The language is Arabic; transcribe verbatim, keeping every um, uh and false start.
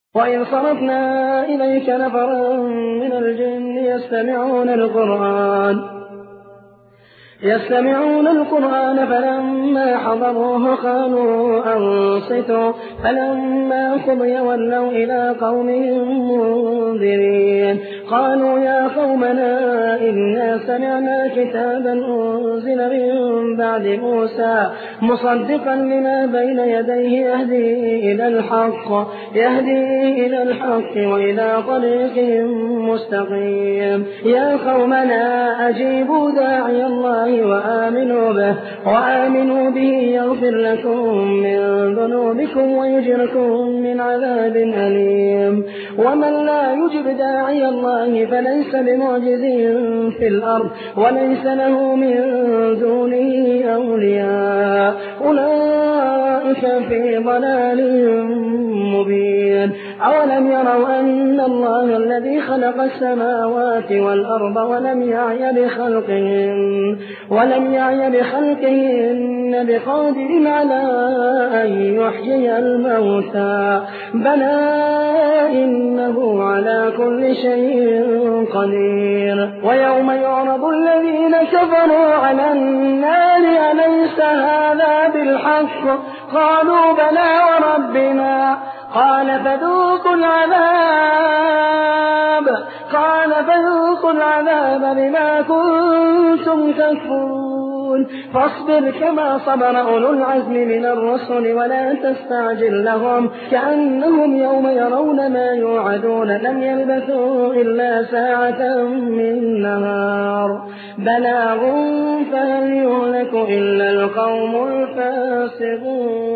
وإذ صرفنا إليك نفرا من الجن يستمعون القرآن يستمعون القرآن فلما حضروه قالوا أنصتوا فلما قضي ولوا إلى قومهم منذرين قالوا يا قومنا إنا سمعنا كتابا أنزل من بعد موسى مصدقا لما بين يديه يهدي إلى الحق يهدي إلى الحق وإلى طريق مستقيم يا قومنا أجيبوا داعي الله وآمنوا به وآمنوا به يغفر لكم من ذنوبكم ويجركم من عذاب أليم ومن لا يجب داعي الله فليس بمعجز في الأرض وليس له من دونه أولياء أولئك في ضلال مبين أولم يروا أن الله الذي خلق السماوات والأرض ولم يعي بخلقهن ولم يعي بخلقهن بقادر على أن يحيي الموتى بلى إنه على كل شيء قدير ويوم يعرض الذين كفروا على النار أليس هذا بالحق قالوا بلى وربنا قال فذوقوا العذاب قال فذوقوا العذاب بما كنتم تكفرون فاصبر كما صبر أولو العزم من الرسل ولا تستعجل لهم كأنهم يوم يرون ما يوعدون لم يلبثوا إلا ساعة من نهار بلاغ فهل يهلك إلا القوم الفاسقون.